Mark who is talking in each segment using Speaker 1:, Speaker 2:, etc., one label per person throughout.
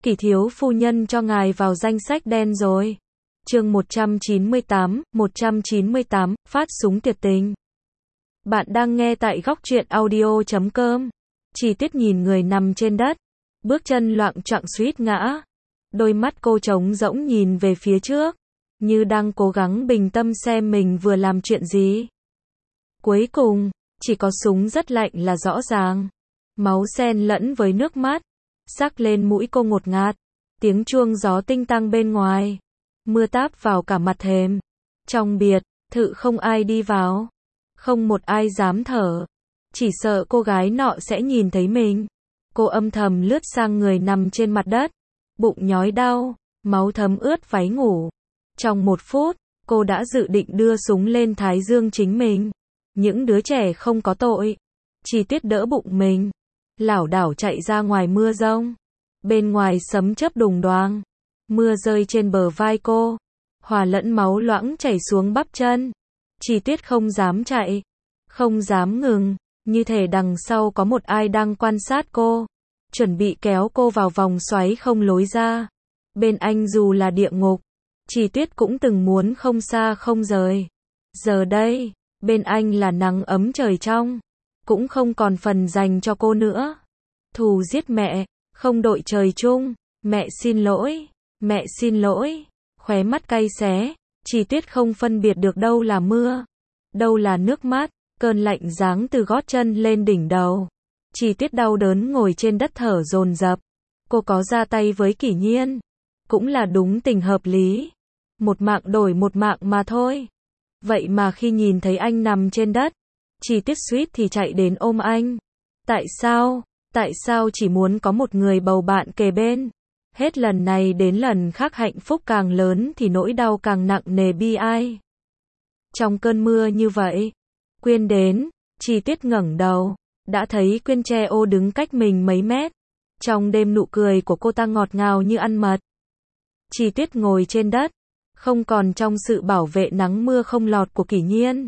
Speaker 1: Kỷ thiếu phu nhân cho ngài vào danh sách đen rồi. Chương 198, phát súng tuyệt tình. Bạn đang nghe tại góc truyện audio.com. Chi Tiết nhìn người nằm trên đất, bước chân loạng choạng suýt ngã. Đôi mắt cô trống rỗng nhìn về phía trước, như đang cố gắng bình tâm xem mình vừa làm chuyện gì. Cuối cùng, chỉ có súng rất lạnh là rõ ràng. Máu xen lẫn với nước mắt, sắc lên mũi cô ngột ngạt. Tiếng chuông gió tinh tăng bên ngoài. Mưa táp vào cả mặt thềm. Trong biệt thự không ai đi vào. Không một ai dám thở. Chỉ sợ cô gái nọ sẽ nhìn thấy mình. Cô âm thầm lướt sang người nằm trên mặt đất. Bụng nhói đau, máu thấm ướt váy ngủ. Trong 1 phút, cô đã dự định đưa súng lên thái dương chính mình. Những đứa trẻ không có tội. Chi Tiết đỡ bụng mình, lảo đảo chạy ra ngoài mưa giông. Bên ngoài sấm chớp đùng đoàng. Mưa rơi trên bờ vai cô, hòa lẫn máu loãng chảy xuống bắp chân. Chi Tiết không dám chạy, không dám ngừng, như thể đằng sau có một ai đang quan sát cô, chuẩn bị kéo cô vào vòng xoáy không lối ra. Bên anh dù là địa ngục, Chi Tiết cũng từng muốn không xa không rời. Giờ đây, bên anh là nắng ấm trời trong, cũng không còn phần dành cho cô nữa. Thù giết mẹ, không đội trời chung, mẹ xin lỗi, mẹ xin lỗi. Khóe mắt cay xé, Chi Tiết không phân biệt được đâu là mưa, đâu là nước mắt. Cơn lạnh giáng từ gót chân lên đỉnh đầu. Chi Tiết đau đớn ngồi trên đất thở dồn dập. Cô có ra tay với Kỷ Nhiên, cũng là đúng tình hợp lý. Một mạng đổi một mạng mà thôi. Vậy mà khi nhìn thấy anh nằm trên đất, Chi Tiết suýt thì chạy đến ôm anh. Tại sao? Tại sao chỉ muốn có một người bầu bạn kề bên? Hết lần này đến lần khác hạnh phúc càng lớn thì nỗi đau càng nặng nề bi ai. Trong cơn mưa như vậy, Quyên đến. Chi Tiết ngẩng đầu, đã thấy Quyên che ô đứng cách mình mấy mét. Trong đêm nụ cười của cô ta ngọt ngào như ăn mật. Chi Tiết ngồi trên đất, không còn trong sự bảo vệ nắng mưa không lọt của Kỷ Nhiên.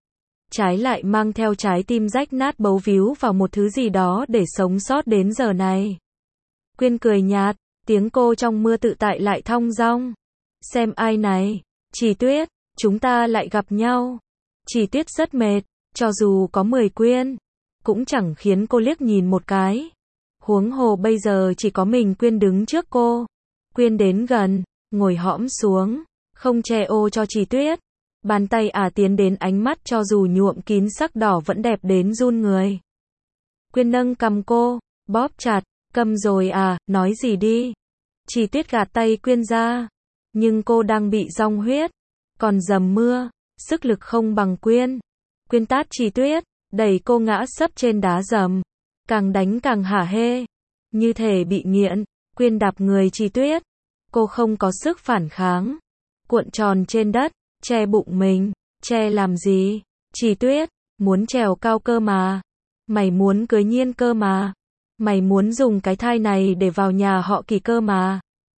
Speaker 1: Trái lại mang theo trái tim rách nát bấu víu vào một thứ gì đó để sống sót đến giờ này. Quyên cười nhạt, tiếng cô trong mưa tự tại lại thong dong. Xem ai này, Chi Tuyết, chúng ta lại gặp nhau. Chi Tiết rất mệt, cho dù có 10 Quyên, cũng chẳng khiến cô liếc nhìn một cái. Huống hồ bây giờ chỉ có mình Quyên đứng trước cô. Quyên đến gần, ngồi hõm xuống, không che ô cho Chi Tuyết. Bàn tay tiến đến ánh mắt cho dù nhuộm kín sắc đỏ vẫn đẹp đến run người. Quyên nâng cằm cô, bóp chặt, câm rồi nói gì đi. Chi Tiết gạt tay Quyên ra, nhưng cô đang bị dong huyết, còn dầm mưa, sức lực không bằng Quyên. Quyên tát Chi Tuyết, đẩy cô ngã sấp trên đá dầm, càng đánh càng hả hê, như thể bị nghiện. Quyên đạp người Chi Tuyết, cô không có sức phản kháng, cuộn tròn trên đất, che bụng mình. Che làm gì? Chi Tuyết, muốn trèo cao cơ mà. Mày muốn cưới Nhiên cơ mà. Mày muốn dùng cái thai này để vào nhà họ Kỷ cơ mà.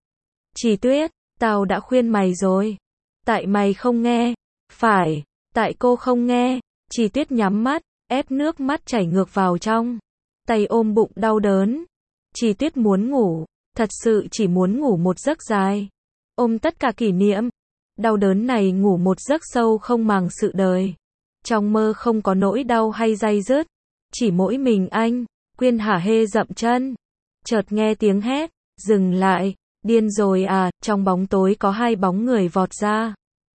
Speaker 1: Chi Tuyết, tao đã khuyên mày rồi. Tại mày không nghe. Phải, tại cô không nghe. Chi Tuyết nhắm mắt, ép nước mắt chảy ngược vào trong. Tay ôm bụng đau đớn. Chi Tuyết muốn ngủ, thật sự chỉ muốn ngủ một giấc dài. Ôm tất cả kỷ niệm. Đau đớn này ngủ một giấc sâu không màng sự đời. Trong mơ không có nỗi đau hay day dứt, chỉ mỗi mình anh. Quyên hả hê dậm chân. Chợt nghe tiếng hét, dừng lại, điên rồi trong bóng tối có 2 bóng người vọt ra.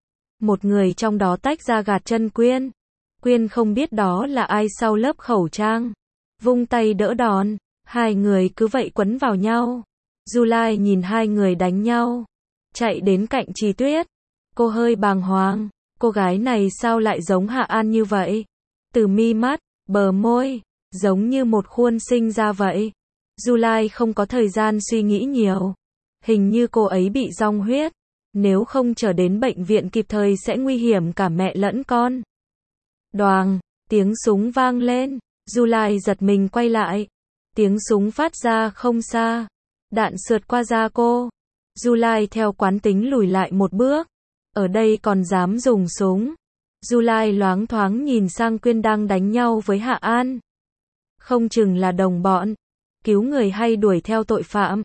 Speaker 1: Một người trong đó tách ra gạt chân Quyên. Quyên không biết đó là ai sau lớp khẩu trang. Vung tay đỡ đòn, 2 người cứ vậy quấn vào nhau. July nhìn 2 người đánh nhau, chạy đến cạnh Chi Tuyết. Cô hơi bàng hoàng, cô gái này sao lại giống Hạ An như vậy? Từ mi mắt, bờ môi, giống như một khuôn sinh ra vậy. July không có thời gian suy nghĩ nhiều. Hình như cô ấy bị dong huyết. Nếu không trở đến bệnh viện kịp thời sẽ nguy hiểm cả mẹ lẫn con. Đoàng, tiếng súng vang lên. July giật mình quay lại. Tiếng súng phát ra không xa. Đạn sượt qua da cô. July theo quán tính lùi lại một bước. Ở đây còn dám dùng súng. July loáng thoáng nhìn sang Quyên đang đánh nhau với Hạ An. Không chừng là đồng bọn, cứu người hay đuổi theo tội phạm.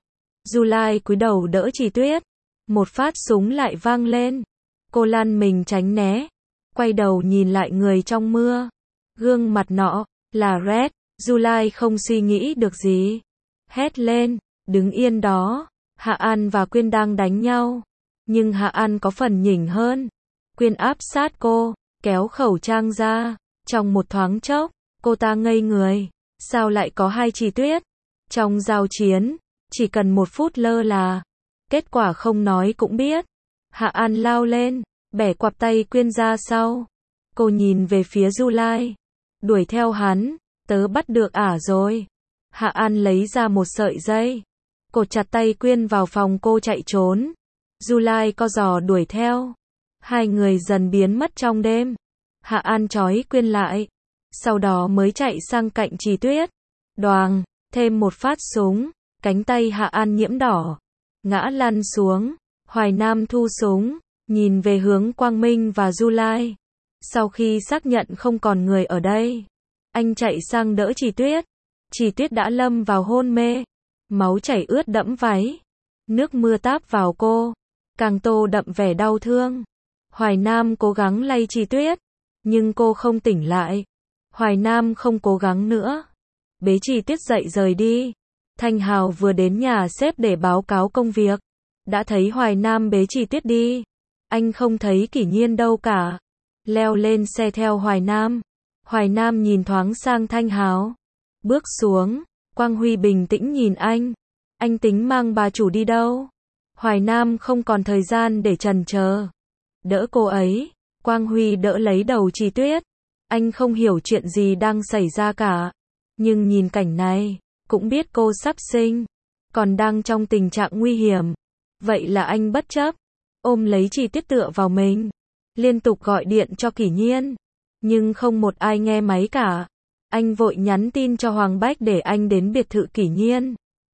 Speaker 1: July cúi đầu đỡ Chỉ Tuyết. Một phát súng lại vang lên. Cô lăn mình tránh né. Quay đầu nhìn lại người trong mưa. Gương mặt nọ, là Red. July không suy nghĩ được gì. Hét lên, đứng yên đó. Hạ An và Quyên đang đánh nhau. Nhưng Hạ An có phần nhỉnh hơn. Quyên áp sát cô, kéo khẩu trang ra. Trong một thoáng chốc, cô ta ngây người. Sao lại có hai Chỉ Tuyết? Trong giao chiến, chỉ cần 1 phút lơ là. Kết quả không nói cũng biết. Hạ An lao lên, bẻ quặp tay Quyên ra sau. Cô nhìn về phía July. Đuổi theo hắn, tớ bắt được ả rồi. Hạ An lấy ra một sợi dây. Cột chặt tay Quyên vào phòng cô chạy trốn. July co giò đuổi theo. Hai người dần biến mất trong đêm. Hạ An trói Quyên lại. Sau đó mới chạy sang cạnh Chỉ Tuyết. Đoàng, thêm một phát súng. Cánh tay Hạ An nhiễm đỏ. Ngã lăn xuống. Hoài Nam thu súng. Nhìn về hướng Quang Minh và July. Sau khi xác nhận không còn người ở đây, anh chạy sang đỡ Chỉ Tuyết. Chỉ Tuyết đã lâm vào hôn mê. Máu chảy ướt đẫm váy. Nước mưa táp vào cô. Càng tô đậm vẻ đau thương. Hoài Nam cố gắng lay Chỉ Tuyết. Nhưng cô không tỉnh lại. Hoài Nam không cố gắng nữa. Bế Chỉ Tuyết dậy rời đi. Thanh Hào vừa đến nhà sếp để báo cáo công việc. Đã thấy Hoài Nam bế Chỉ Tuyết đi. Anh không thấy Kỷ Nhiên đâu cả. Leo lên xe theo Hoài Nam. Hoài Nam nhìn thoáng sang Thanh Hào. Bước xuống. Quang Huy bình tĩnh nhìn anh. Anh tính mang bà chủ đi đâu? Hoài Nam không còn thời gian để chần chờ. Đỡ cô ấy. Quang Huy đỡ lấy đầu Chỉ Tuyết. Anh không hiểu chuyện gì đang xảy ra cả. Nhưng nhìn cảnh này, cũng biết cô sắp sinh. Còn đang trong tình trạng nguy hiểm. Vậy là anh bất chấp. Ôm lấy Chỉ Tuyết tựa vào mình. Liên tục gọi điện cho Kỷ Nhiên. Nhưng không một ai nghe máy cả. Anh vội nhắn tin cho Hoàng Bách để anh đến biệt thự Kỷ Nhiên.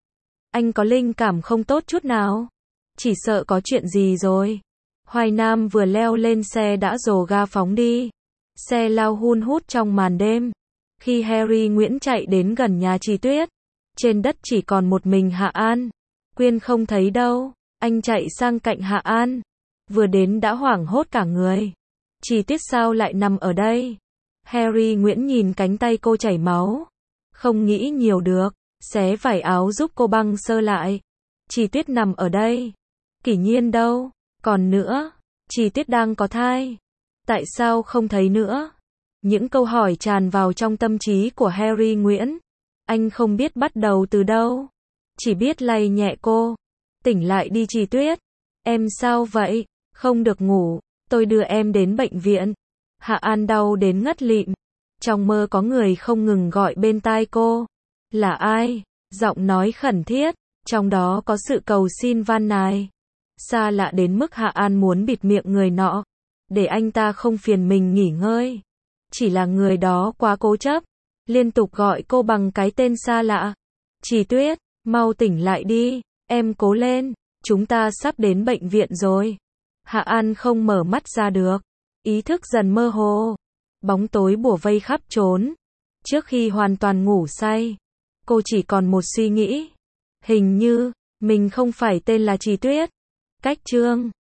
Speaker 1: Anh có linh cảm không tốt chút nào. Chỉ sợ có chuyện gì rồi. Hoài Nam vừa leo lên xe đã rồ ga phóng đi. Xe lao hun hút trong màn đêm. Khi Harry Nguyễn chạy đến gần nhà Chỉ Tuyết, trên đất chỉ còn một mình Hạ An. Quyên không thấy đâu. Anh chạy sang cạnh Hạ An. Vừa đến đã hoảng hốt cả người. Chỉ Tuyết sao lại nằm ở đây? Harry Nguyễn nhìn cánh tay cô chảy máu. Không nghĩ nhiều được. Xé vải áo giúp cô băng sơ lại. Chỉ Tuyết nằm ở đây. Kỷ Nhiên đâu? Còn nữa, Chỉ Tuyết đang có thai. Tại sao không thấy nữa? Những câu hỏi tràn vào trong tâm trí của Harry Nguyễn. Anh không biết bắt đầu từ đâu. Chỉ biết lay nhẹ cô. Tỉnh lại đi Chỉ Tuyết. Em sao vậy? Không được ngủ. Tôi đưa em đến bệnh viện. Hạ An đau đến ngất lịm. Trong mơ có người không ngừng gọi bên tai cô. Là ai? Giọng nói khẩn thiết. Trong đó có sự cầu xin van nài. Xa lạ đến mức Hạ An muốn bịt miệng người nọ. Để anh ta không phiền mình nghỉ ngơi. Chỉ là người đó quá cố chấp. Liên tục gọi cô bằng cái tên xa lạ. Chỉ Tuyết, mau tỉnh lại đi. Em cố lên. Chúng ta sắp đến bệnh viện rồi. Hạ An không mở mắt ra được. Ý thức dần mơ hồ. Bóng tối bủa vây khắp trốn. Trước khi hoàn toàn ngủ say, cô chỉ còn một suy nghĩ. Hình như, mình không phải tên là Chỉ Tuyết. Cách chương